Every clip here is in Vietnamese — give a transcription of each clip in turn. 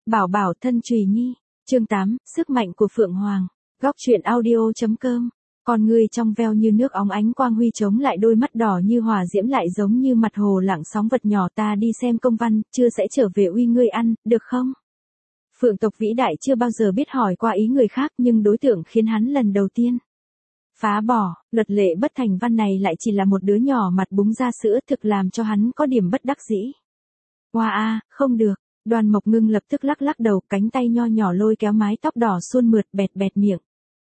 Bảo bảo thân Trùy Nhi. Chương 8, sức mạnh của Phượng Hoàng. Góc truyện audio.com. Con người trong veo như nước óng ánh quang huy chống lại đôi mắt đỏ như hỏa diễm lại giống như mặt hồ lặng sóng vật nhỏ. Ta đi xem công văn, chưa sẽ trở về uy ngươi ăn, được không? Phượng tộc vĩ đại chưa bao giờ biết hỏi qua ý người khác, nhưng đối tượng khiến hắn lần đầu tiên phá bỏ, luật lệ bất thành văn này lại chỉ là một đứa nhỏ mặt búng ra sữa, thực làm cho hắn có điểm bất đắc dĩ. Hoa a, không được. Đoan Mộc Ngưng lập tức lắc lắc đầu, cánh tay nho nhỏ lôi kéo mái tóc đỏ suôn mượt, bẹt bẹt miệng.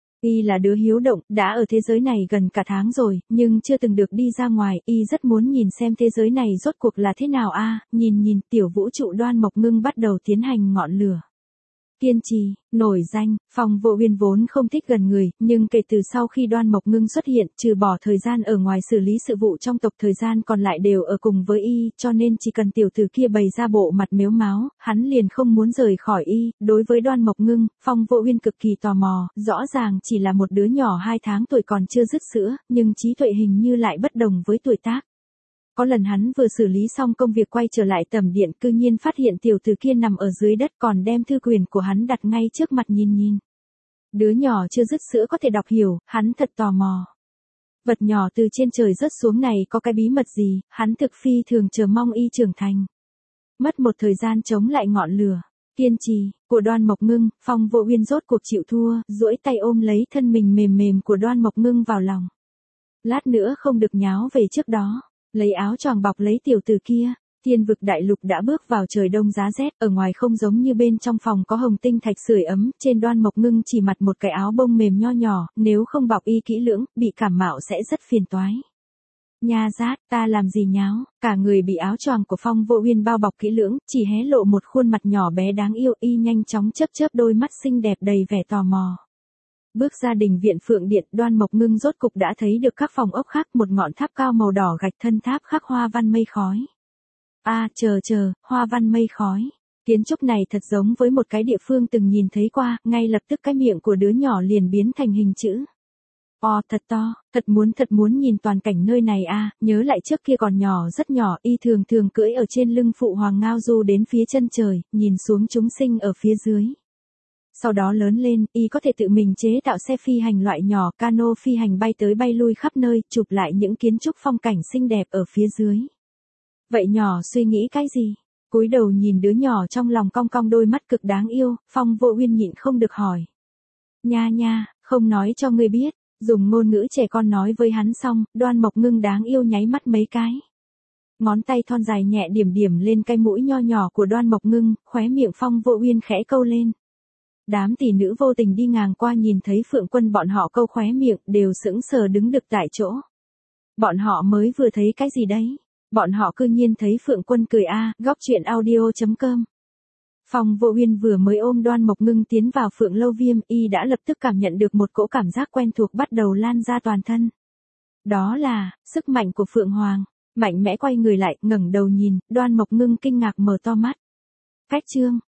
Y là đứa hiếu động, đã ở thế giới này gần cả tháng rồi, nhưng chưa từng được đi ra ngoài, y rất muốn nhìn xem thế giới này rốt cuộc là thế nào a. Nhìn, tiểu vũ trụ Đoan Mộc Ngưng bắt đầu tiến hành ngọn lửa. Kiên trì, nổi danh, Phong Vô Uyên vốn không thích gần người, nhưng kể từ sau khi Đoan Mộc Ngưng xuất hiện, trừ bỏ thời gian ở ngoài xử lý sự vụ trong tộc, thời gian còn lại đều ở cùng với y, cho nên chỉ cần tiểu tử kia bày ra bộ mặt mếu máo, hắn liền không muốn rời khỏi y. Đối với Đoan Mộc Ngưng, Phong Vô Uyên cực kỳ tò mò, rõ ràng chỉ là một đứa nhỏ 2 tháng tuổi còn chưa dứt sữa, nhưng trí tuệ hình như lại bất đồng với tuổi tác. Có lần hắn vừa xử lý xong công việc quay trở lại tầm điện, cư nhiên phát hiện tiểu tử kia nằm ở dưới đất, còn đem thư quyền của hắn đặt ngay trước mặt nhìn. Đứa nhỏ chưa dứt sữa có thể đọc hiểu, hắn thật tò mò. Vật nhỏ từ trên trời rớt xuống này có cái bí mật gì, hắn thực phi thường chờ mong y trưởng thành. Mất một thời gian chống lại ngọn lửa, kiên trì, của Đoan Mộc Ngưng, Phong Vô Uyên rốt cuộc chịu thua, duỗi tay ôm lấy thân mình mềm mềm của Đoan Mộc Ngưng vào lòng. Lát nữa không được nháo về trước đó. Lấy áo choàng bọc lấy tiểu tử kia, Thiên Vực đại lục đã bước vào trời đông giá rét, ở ngoài không giống như bên trong phòng có hồng tinh thạch sưởi ấm, trên Đoan Mộc Ngưng chỉ mặc một cái áo bông mềm nho nhỏ, nếu không bọc y kỹ lưỡng, bị cảm mạo sẽ rất phiền toái. Nha rát, ta làm gì nháo, cả người bị áo choàng của Phong Vô Uyên bao bọc kỹ lưỡng, chỉ hé lộ một khuôn mặt nhỏ bé đáng yêu, y nhanh chóng chớp đôi mắt xinh đẹp đầy vẻ tò mò. Bước ra đình viện Phượng Điện, Đoan Mộc Ngưng rốt cục đã thấy được các phòng ốc khác, một ngọn tháp cao màu đỏ gạch, thân tháp khắc hoa văn mây khói. Chờ, hoa văn mây khói. Kiến trúc này thật giống với một cái địa phương từng nhìn thấy qua, ngay lập tức cái miệng của đứa nhỏ liền biến thành hình chữ. Thật to, thật muốn nhìn toàn cảnh nơi này nhớ lại trước kia còn nhỏ rất nhỏ, y thường cưỡi ở trên lưng phụ hoàng ngao du đến phía chân trời, nhìn xuống chúng sinh ở phía dưới. Sau đó lớn lên, y có thể tự mình chế tạo xe phi hành loại nhỏ, cano phi hành bay tới bay lui khắp nơi, chụp lại những kiến trúc phong cảnh xinh đẹp ở phía dưới. Vậy nhỏ suy nghĩ cái gì? Cúi đầu nhìn đứa nhỏ trong lòng cong cong đôi mắt cực đáng yêu, Phong Vô Uyên nhịn không được hỏi. Nha, không nói cho ngươi biết, dùng ngôn ngữ trẻ con nói với hắn xong, Đoan Mộc Ngưng đáng yêu nháy mắt mấy cái. Ngón tay thon dài nhẹ điểm lên cái mũi nho nhỏ của Đoan Mộc Ngưng, khóe miệng Phong Vô Uyên khẽ câu lên. Đám tỷ nữ vô tình đi ngang qua nhìn thấy Phượng Quân bọn họ câu khóe miệng, đều sững sờ đứng được tại chỗ. Bọn họ mới vừa thấy cái gì đấy? Bọn họ cư nhiên thấy Phượng Quân cười Góc truyện audio.com. Phong Vô Uyên vừa mới ôm Đoan Mộc Ngưng tiến vào Phượng Lâu Viêm, y đã lập tức cảm nhận được một cỗ cảm giác quen thuộc bắt đầu lan ra toàn thân. Đó là sức mạnh của Phượng Hoàng. Mạnh mẽ quay người lại, ngẩng đầu nhìn, Đoan Mộc Ngưng kinh ngạc mở to mắt. Cách chương